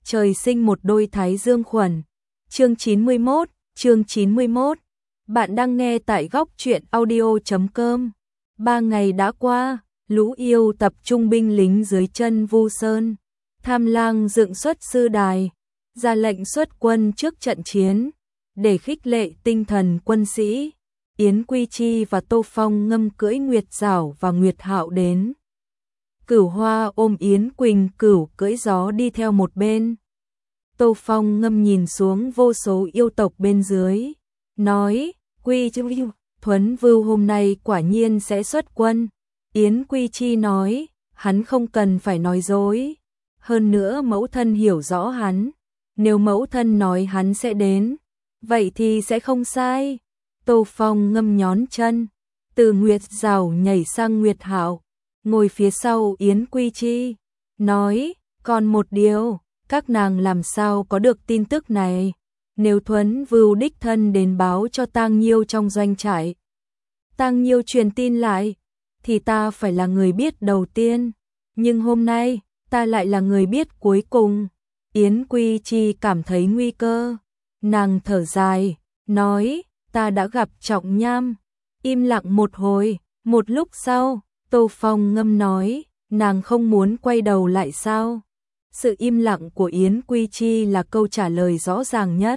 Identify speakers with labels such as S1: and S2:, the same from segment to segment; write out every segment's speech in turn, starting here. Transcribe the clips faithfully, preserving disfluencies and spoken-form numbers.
S1: trời sinh một đôi thái dương khuẩn. Chương chín mươi mốt, chương chín mươi mốt. Bạn đang nghe tại góc truyện audio chấm com. Ba ngày đã qua, lũ yêu tập trung binh lính dưới chân Vu Sơn. Tham Lang dựng xuất sư đài, ra lệnh xuất quân trước trận chiến, để khích lệ tinh thần quân sĩ. Yến Quy Chi và Tô Phong Ngâm cưỡi Nguyệt Giảo và Nguyệt Hạo đến. Cửu Hoa ôm Yến Quỳnh Cửu cưỡi gió đi theo một bên. Tô Phong Ngâm nhìn xuống vô số yêu tộc bên dưới, nói: Quy Chi, Thuấn Vưu hôm nay quả nhiên sẽ xuất quân. Yến Quy Chi nói: hắn không cần phải nói dối. Hơn nữa mẫu thân hiểu rõ hắn, nếu mẫu thân nói hắn sẽ đến, vậy thì sẽ không sai. Tô Phong Ngâm nhón chân, từ Nguyệt Giảo nhảy sang Nguyệt Hạo, ngồi phía sau Yến Quy Chi, nói: còn một điều, các nàng làm sao có được tin tức này? Nếu Thuấn Vưu đích thân đến báo cho Tang Nhiêu trong doanh trại, Tang Nhiêu truyền tin lại, thì ta phải là người biết đầu tiên. Nhưng hôm nay, ta lại là người biết cuối cùng. Yến Quy Chi cảm thấy nguy cơ. Nàng thở dài, nói: ta đã gặp Trọng Nham. Im lặng một hồi, một lúc sau, Tô Phong Ngâm nói: nàng không muốn quay đầu lại sao? Sự im lặng của Yến Quy Chi là câu trả lời rõ ràng nhất.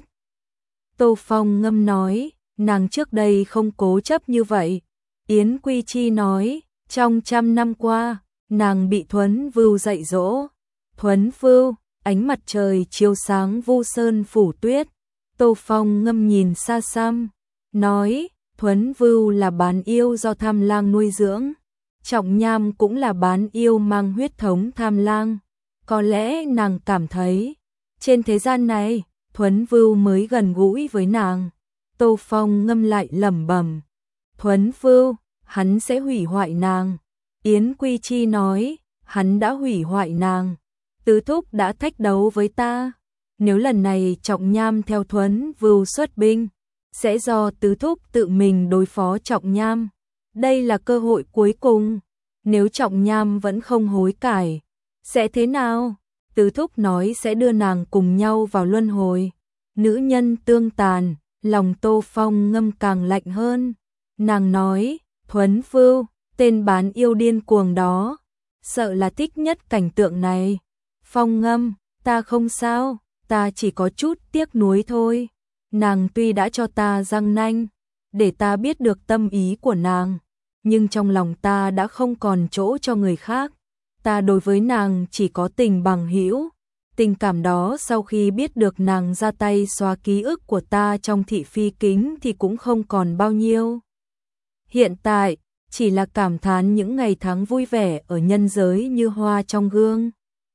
S1: Tô Phong Ngâm nói: nàng trước đây không cố chấp như vậy. Yến Quy Chi nói: trong trăm năm qua, nàng bị Thuấn Vưu dạy dỗ. Thuấn Vưu, ánh mặt trời chiếu sáng Vu Sơn phủ tuyết. Tô Phong Ngâm nhìn xa xăm, nói: Thuấn Vưu là bán yêu do Tham Lang nuôi dưỡng. Trọng Nham cũng là bán yêu mang huyết thống Tham Lang. Có lẽ nàng cảm thấy, trên thế gian này, Thuấn Vưu mới gần gũi với nàng. Tô Phong Ngâm lại lẩm bẩm: Thuấn Vưu, hắn sẽ hủy hoại nàng. Yến Quy Chi nói: hắn đã hủy hoại nàng. Tứ thúc đã thách đấu với ta. Nếu lần này Trọng Nham theo Thuấn Vưu xuất binh, sẽ do tứ thúc tự mình đối phó Trọng Nham. Đây là cơ hội cuối cùng. Nếu Trọng Nham vẫn không hối cải, sẽ thế nào? Tứ thúc nói sẽ đưa nàng cùng nhau vào luân hồi. Nữ nhân tương tàn, lòng Tô Phong Ngâm càng lạnh hơn. Nàng nói: Thuấn Vưu, tên bán yêu điên cuồng đó, sợ là thích nhất cảnh tượng này. Phong Ngâm, ta không sao, ta chỉ có chút tiếc nuối thôi. Nàng tuy đã cho ta răng nanh, để ta biết được tâm ý của nàng, nhưng trong lòng ta đã không còn chỗ cho người khác. Ta đối với nàng chỉ có tình bằng hữu. Tình cảm đó sau khi biết được nàng ra tay xóa ký ức của ta trong thị phi kính thì cũng không còn bao nhiêu. Hiện tại, chỉ là cảm thán những ngày tháng vui vẻ ở nhân giới như hoa trong gương.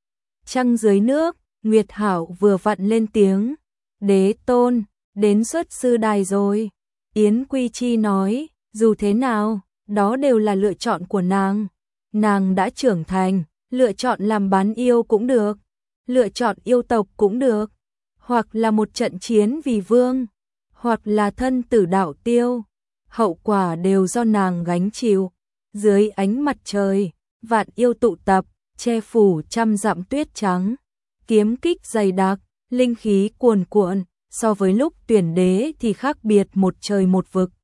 S1: Trăng dưới nước, Nguyệt Hạo vừa vặn lên tiếng: Đế tôn, đến xuất sư đài rồi. Yến Quy Chi nói: dù thế nào, đó đều là lựa chọn của nàng. Nàng đã trưởng thành, lựa chọn làm bán yêu cũng được, lựa chọn yêu tộc cũng được, hoặc là một trận chiến vì vương, hoặc là thân tử đạo tiêu. Hậu quả đều do nàng gánh chịu. Dưới ánh mặt trời, vạn yêu tụ tập, che phủ trăm dặm tuyết trắng. Kiếm kích dày đặc, linh khí cuồn cuộn, so với lúc tuyển đế thì khác biệt một trời một vực.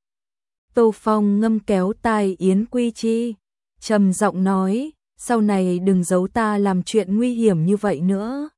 S1: Tô Phong Ngâm kéo tai Yến Quy Chi, trầm giọng nói: sau này đừng giấu ta làm chuyện nguy hiểm như vậy nữa.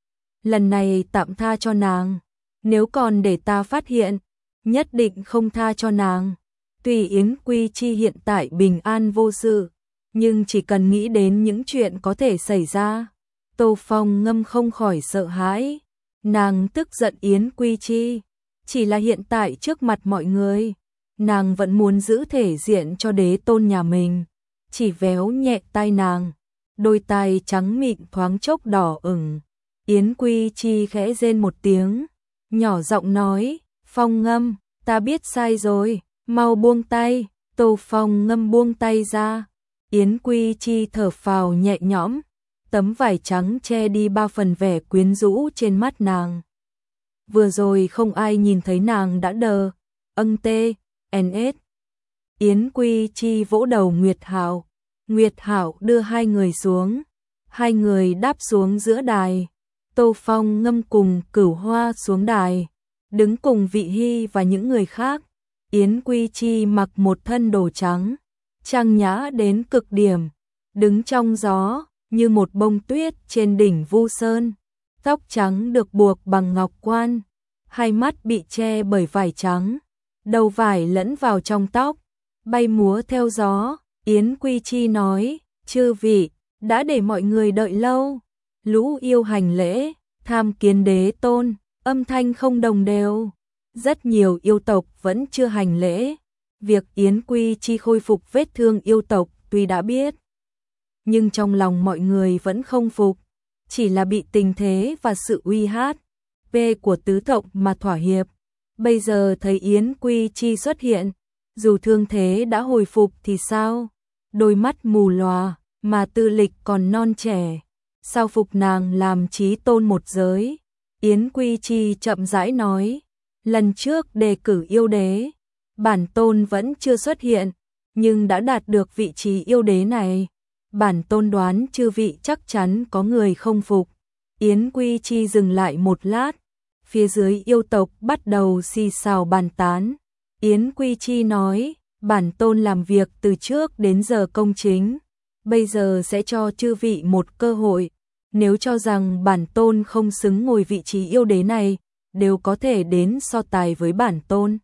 S1: Lần này tạm tha cho nàng, nếu còn để ta phát hiện, nhất định không tha cho nàng. Tuy Yến Quy Chi hiện tại bình an vô sự, nhưng chỉ cần nghĩ đến những chuyện có thể xảy ra, Tô Phong Ngâm không khỏi sợ hãi. Nàng tức giận Yến Quy Chi, chỉ là hiện tại trước mặt mọi người, nàng vẫn muốn giữ thể diện cho đế tôn nhà mình. Chỉ véo nhẹ tai nàng, đôi tai trắng mịn thoáng chốc đỏ ửng. Yến Quy Chi khẽ rên một tiếng, nhỏ giọng nói: Phong Ngâm, ta biết sai rồi, mau buông tay. Tô Phong Ngâm buông tay ra. Yến Quy Chi thở phào nhẹ nhõm, tấm vải trắng che đi ba phần vẻ quyến rũ trên mắt nàng. Vừa rồi không ai nhìn thấy nàng đã đờ, âng tê, en ét. Yến Quy Chi vỗ đầu Nguyệt Hạo. Nguyệt Hạo đưa hai người xuống. Hai người đáp xuống giữa đài. Tô Phong Ngâm cùng Cửu Hoa xuống đài, đứng cùng Vị Hy và những người khác. Yến Quy Chi mặc một thân đồ trắng, trang nhã đến cực điểm, đứng trong gió như một bông tuyết trên đỉnh Vu Sơn, tóc trắng được buộc bằng ngọc quan, hai mắt bị che bởi vải trắng, đầu vải lẫn vào trong tóc, bay múa theo gió. Yến Quy Chi nói: "Chư vị, đã để mọi người đợi lâu." Lũ yêu hành lễ, tham kiến đế tôn, âm thanh không đồng đều. Rất nhiều yêu tộc vẫn chưa hành lễ. Việc Yến Quy Chi khôi phục vết thương yêu tộc tuy đã biết, nhưng trong lòng mọi người vẫn không phục, chỉ là bị tình thế và sự uy hát về của tứ tộc mà thỏa hiệp. Bây giờ thấy Yến Quy Chi xuất hiện, dù thương thế đã hồi phục thì sao? Đôi mắt mù lòa, mà tư lịch còn non trẻ, sao phục nàng làm chí tôn một giới? Yến Quy Chi chậm rãi nói: "Lần trước đề cử yêu đế, bản tôn vẫn chưa xuất hiện, nhưng đã đạt được vị trí yêu đế này. Bản tôn đoán chư vị chắc chắn có người không phục." Yến Quy Chi dừng lại một lát, phía dưới yêu tộc bắt đầu xì xào bàn tán. Yến Quy Chi nói: "Bản tôn làm việc từ trước đến giờ công chính, bây giờ sẽ cho chư vị một cơ hội. Nếu cho rằng bản tôn không xứng ngồi vị trí yêu đế này, đều có thể đến so tài với bản tôn.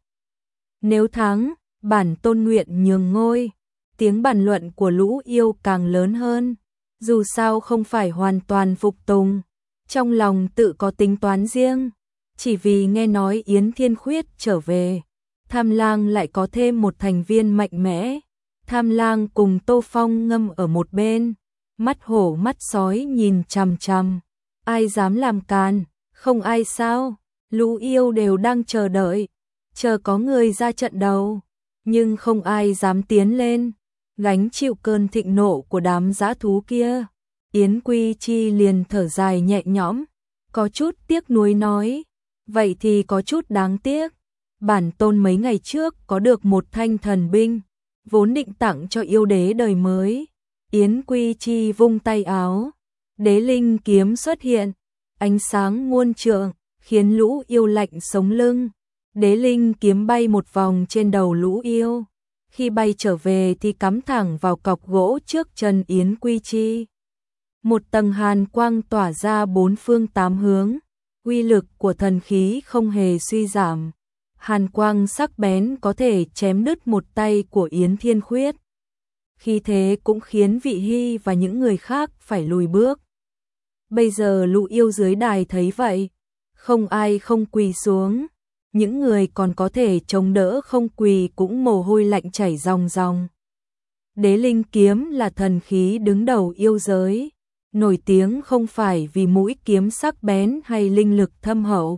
S1: Nếu thắng, bản tôn nguyện nhường ngôi." Tiếng bàn luận của lũ yêu càng lớn hơn, dù sao không phải hoàn toàn phục tùng, trong lòng tự có tính toán riêng. Chỉ vì nghe nói Yến Thiên Khuyết trở về, Tham Lang lại có thêm một thành viên mạnh mẽ. Tham Lang cùng Tô Phong Ngâm ở một bên, mắt hổ mắt sói nhìn chằm chằm. Ai dám làm càn? Không ai sao? Lũ yêu đều đang chờ đợi, chờ có người ra trận đầu, nhưng không ai dám tiến lên, gánh chịu cơn thịnh nộ của đám dã thú kia. Yến Quy Chi liền thở dài nhẹ nhõm, có chút tiếc nuối nói: "Vậy thì có chút đáng tiếc. Bản tôn mấy ngày trước có được một thanh thần binh, vốn định tặng cho yêu đế đời mới." Yến Quy Chi vung tay áo, đế linh kiếm xuất hiện, ánh sáng muôn trượng, khiến lũ yêu lạnh sống lưng. Đế linh kiếm bay một vòng trên đầu lũ yêu, khi bay trở về thì cắm thẳng vào cọc gỗ trước chân Yến Quy Chi. Một tầng hàn quang tỏa ra bốn phương tám hướng, uy lực của thần khí không hề suy giảm. Hàn quang sắc bén có thể chém đứt một tay của Yến Thiên Khuyết. Khi thế cũng khiến Vị Hy và những người khác phải lùi bước. Bây giờ lũ yêu dưới đài thấy vậy, không ai không quỳ xuống. Những người còn có thể chống đỡ không quỳ cũng mồ hôi lạnh chảy ròng ròng. Đế linh kiếm là thần khí đứng đầu yêu giới, nổi tiếng không phải vì mũi kiếm sắc bén hay linh lực thâm hậu,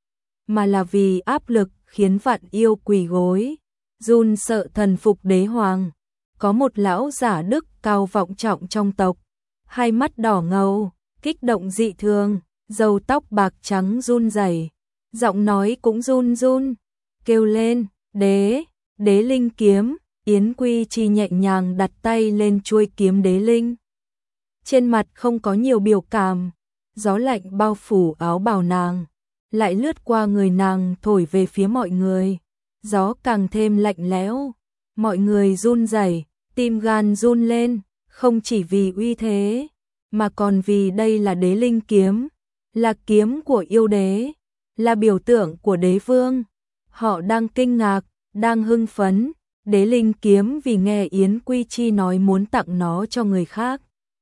S1: mà là vì áp lực khiến vạn yêu quỳ gối, run sợ thần phục đế hoàng. Có một lão giả đức cao vọng trọng trong tộc, hai mắt đỏ ngầu, kích động dị thường, râu tóc bạc trắng run rẩy, giọng nói cũng run run, kêu lên: "Đế, đế linh kiếm." Yến Quy Chi nhẹ nhàng đặt tay lên chuôi kiếm đế linh. Trên mặt không có nhiều biểu cảm, gió lạnh bao phủ áo bào nàng, lại lướt qua người nàng thổi về phía mọi người. Gió càng thêm lạnh lẽo, mọi người run rẩy, tim gan run lên, không chỉ vì uy thế, mà còn vì đây là đế linh kiếm, là kiếm của yêu đế, là biểu tượng của đế vương. Họ đang kinh ngạc, đang hưng phấn. Đế linh kiếm vì nghe Yến Quy Chi nói muốn tặng nó cho người khác,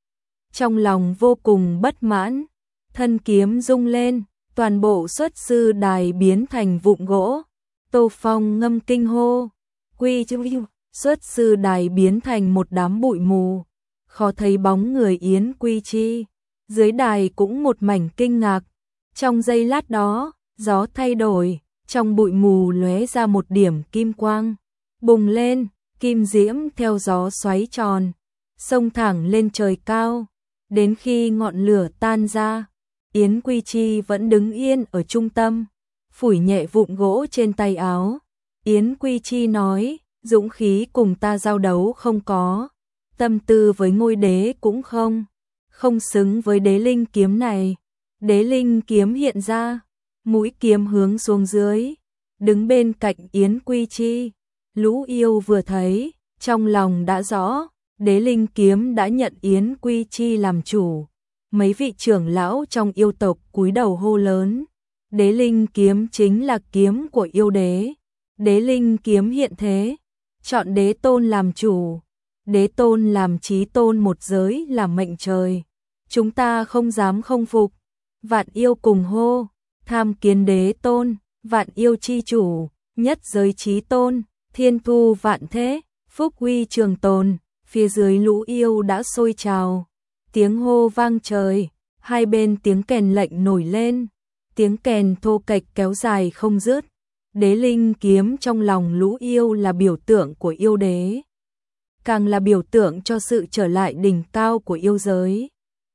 S1: trong lòng vô cùng bất mãn. Thân kiếm rung lên, toàn bộ xuất sư đài biến thành vụn gỗ. Tô Phong Ngâm kinh hô: "Quy Chi!" Xuất sư đài biến thành một đám bụi mù, khó thấy bóng người Yến Quy Chi. Dưới đài cũng một mảnh kinh ngạc. Trong giây lát đó, gió thay đổi, trong bụi mù lóe ra một điểm kim quang, bùng lên, kim diễm theo gió xoáy tròn, xông thẳng lên trời cao. Đến khi ngọn lửa tan ra, Yến Quy Chi vẫn đứng yên ở trung tâm, phủi nhẹ vụn gỗ trên tay áo. Yến Quy Chi nói: "Dũng khí cùng ta giao đấu không có, tâm tư với ngôi đế cũng không, không xứng với đế linh kiếm này. Đế linh kiếm hiện ra, mũi kiếm hướng xuống dưới, đứng bên cạnh Yến Quy Chi. Lũ yêu vừa thấy, trong lòng đã rõ, đế linh kiếm đã nhận Yến Quy Chi làm chủ. Mấy vị trưởng lão trong yêu tộc cúi đầu hô lớn, đế linh kiếm chính là kiếm của yêu đế. Đế linh kiếm hiện thế, chọn đế tôn làm chủ. Đế tôn làm chí tôn một giới là mệnh trời. Chúng ta không dám không phục. Vạn yêu cùng hô, tham kiến đế tôn, vạn yêu chi chủ, nhất giới chí tôn, thiên thu vạn thế, phúc huy trường tồn. Phía dưới lũ yêu đã sôi trào, tiếng hô vang trời, hai bên tiếng kèn lệnh nổi lên, tiếng kèn thô kệch kéo dài không dứt. Đế linh kiếm trong lòng lũ yêu là biểu tượng của yêu đế, càng là biểu tượng cho sự trở lại đỉnh cao của yêu giới.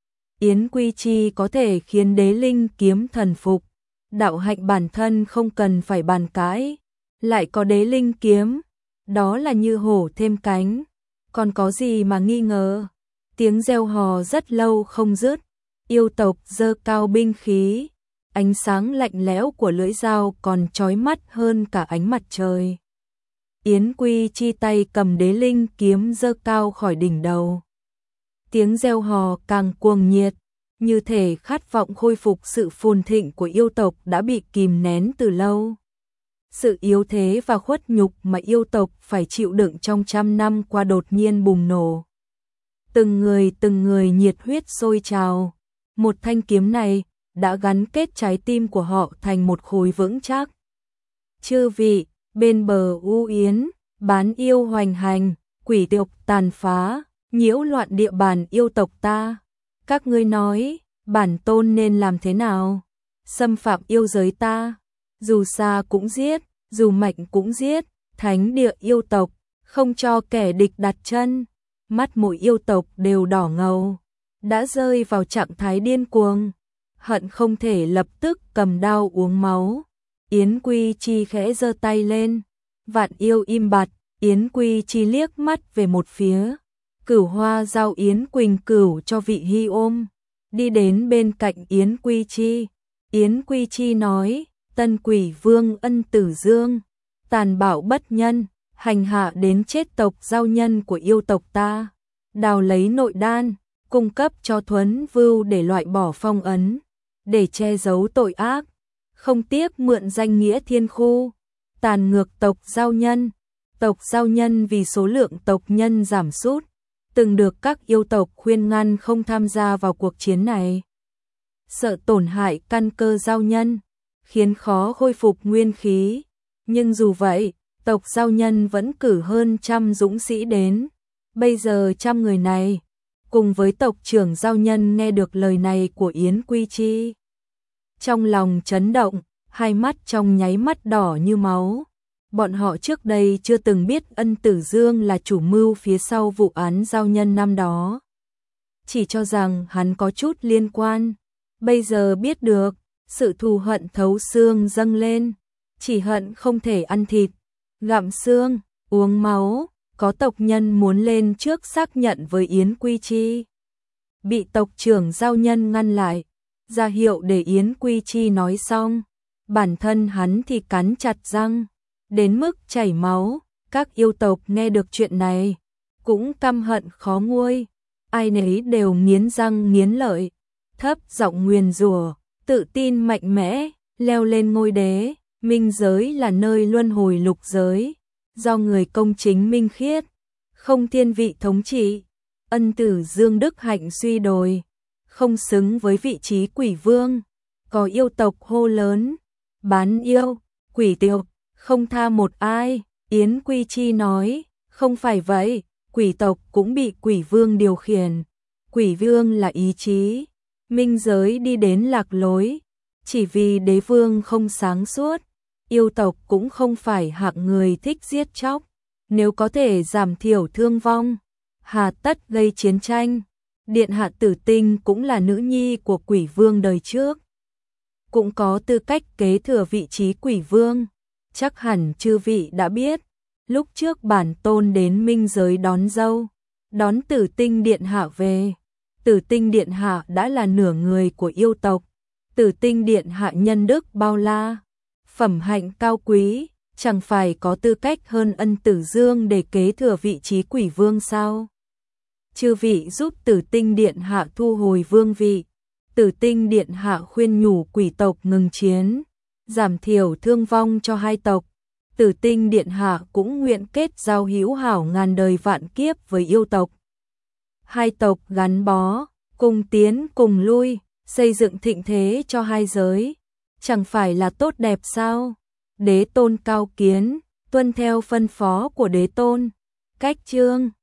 S1: Yến Quy Chi có thể khiến đế linh kiếm thần phục, đạo hạnh bản thân không cần phải bàn cãi, lại có đế linh kiếm, đó là như hổ thêm cánh, còn có gì mà nghi ngờ. Tiếng reo hò rất lâu không dứt, yêu tộc giơ cao binh khí, ánh sáng lạnh lẽo của lưỡi dao còn chói mắt hơn cả ánh mặt trời. Yến Quy Chi tay cầm đế linh kiếm giơ cao khỏi đỉnh đầu. Tiếng reo hò càng cuồng nhiệt, như thể khát vọng khôi phục sự phồn thịnh của yêu tộc đã bị kìm nén từ lâu. Sự yếu thế và khuất nhục mà yêu tộc phải chịu đựng trong trăm năm qua đột nhiên bùng nổ. Từng người từng người nhiệt huyết sôi trào. Một thanh kiếm này đã gắn kết trái tim của họ thành một khối vững chắc. Chư vị, bên bờ u yến, bán yêu hoành hành, quỷ tộc tàn phá, nhiễu loạn địa bàn yêu tộc ta. Các ngươi nói, bản tôn nên làm thế nào? Xâm phạm yêu giới ta, dù xa cũng giết, dù mạnh cũng giết, thánh địa yêu tộc, không cho kẻ địch đặt chân. Mắt mỗi yêu tộc đều đỏ ngầu, đã rơi vào trạng thái điên cuồng, hận không thể lập tức cầm đao uống máu. Yến Quy Chi khẽ giơ tay lên, vạn yêu im bặt. Yến Quy Chi liếc mắt về một phía, Cửu Hoa giao Yến Quỳnh Cửu cho vị Hy ôm, đi đến bên cạnh Yến Quy Chi. Yến Quy Chi nói, Tân Quỷ Vương Ân Tử Dương, tàn bạo bất nhân, hành hạ đến chết tộc giao nhân của yêu tộc ta, đào lấy nội đan, cung cấp cho Thuấn Vưu để loại bỏ phong ấn, để che giấu tội ác, không tiếc mượn danh nghĩa thiên khu, tàn ngược tộc giao nhân. Tộc giao nhân vì số lượng tộc nhân giảm sút, từng được các yêu tộc khuyên ngăn không tham gia vào cuộc chiến này. Sợ tổn hại căn cơ giao nhân, khiến khó khôi phục nguyên khí. Nhưng dù vậy, tộc giao nhân vẫn cử hơn trăm dũng sĩ đến. Bây giờ trăm người này, cùng với tộc trưởng giao nhân nghe được lời này của Yến Quy Chi, trong lòng chấn động, hai mắt trong nháy mắt đỏ như máu. Bọn họ trước đây chưa từng biết Ân Tử Dương là chủ mưu phía sau vụ án giao nhân năm đó. Chỉ cho rằng hắn có chút liên quan. Bây giờ biết được, sự thù hận thấu xương dâng lên. Chỉ hận không thể ăn thịt, gặm xương, uống máu. Có tộc nhân muốn lên trước xác nhận với Yến Quy Chi, bị tộc trưởng giao nhân ngăn lại, ra hiệu để Yến Quy Chi nói xong. Bản thân hắn thì cắn chặt răng, đến mức chảy máu. Các yêu tộc nghe được chuyện này cũng căm hận khó nguôi, ai nấy đều nghiến răng nghiến lợi, thấp giọng nguyền rủa, tự tin mạnh mẽ, leo lên ngôi đế. Minh giới là nơi luân hồi lục giới, do người công chính minh khiết, không thiên vị thống trị. Ân Tử Dương đức hạnh suy đồi, không xứng với vị trí quỷ vương. Có yêu tộc hô lớn, bán yêu, quỷ tộc, không tha một ai. Yến Quy Chi nói, không phải vậy, quỷ tộc cũng bị quỷ vương điều khiển. Quỷ vương là ý chí, minh giới đi đến lạc lối, chỉ vì đế vương không sáng suốt. Yêu tộc cũng không phải hạng người thích giết chóc, nếu có thể giảm thiểu thương vong, hà tất gây chiến tranh. Điện hạ Tử Tinh cũng là nữ nhi của quỷ vương đời trước, cũng có tư cách kế thừa vị trí quỷ vương. Chắc hẳn chư vị đã biết, lúc trước bản tôn đến minh giới đón dâu, đón Tử Tinh điện hạ về. Tử Tinh điện hạ đã là nửa người của yêu tộc, Tử Tinh điện hạ nhân đức bao la, phẩm hạnh cao quý, chẳng phải có tư cách hơn Ân Tử Dương để kế thừa vị trí quỷ vương sao? Chư vị giúp Tử Tinh điện hạ thu hồi vương vị. Tử Tinh điện hạ khuyên nhủ quỷ tộc ngừng chiến, giảm thiểu thương vong cho hai tộc. Tử Tinh điện hạ cũng nguyện kết giao hữu hảo ngàn đời vạn kiếp với yêu tộc. Hai tộc gắn bó, cùng tiến cùng lui, xây dựng thịnh thế cho hai giới, chẳng phải là tốt đẹp sao? Đế tôn cao kiến, tuân theo phân phó của đế tôn. Cách chương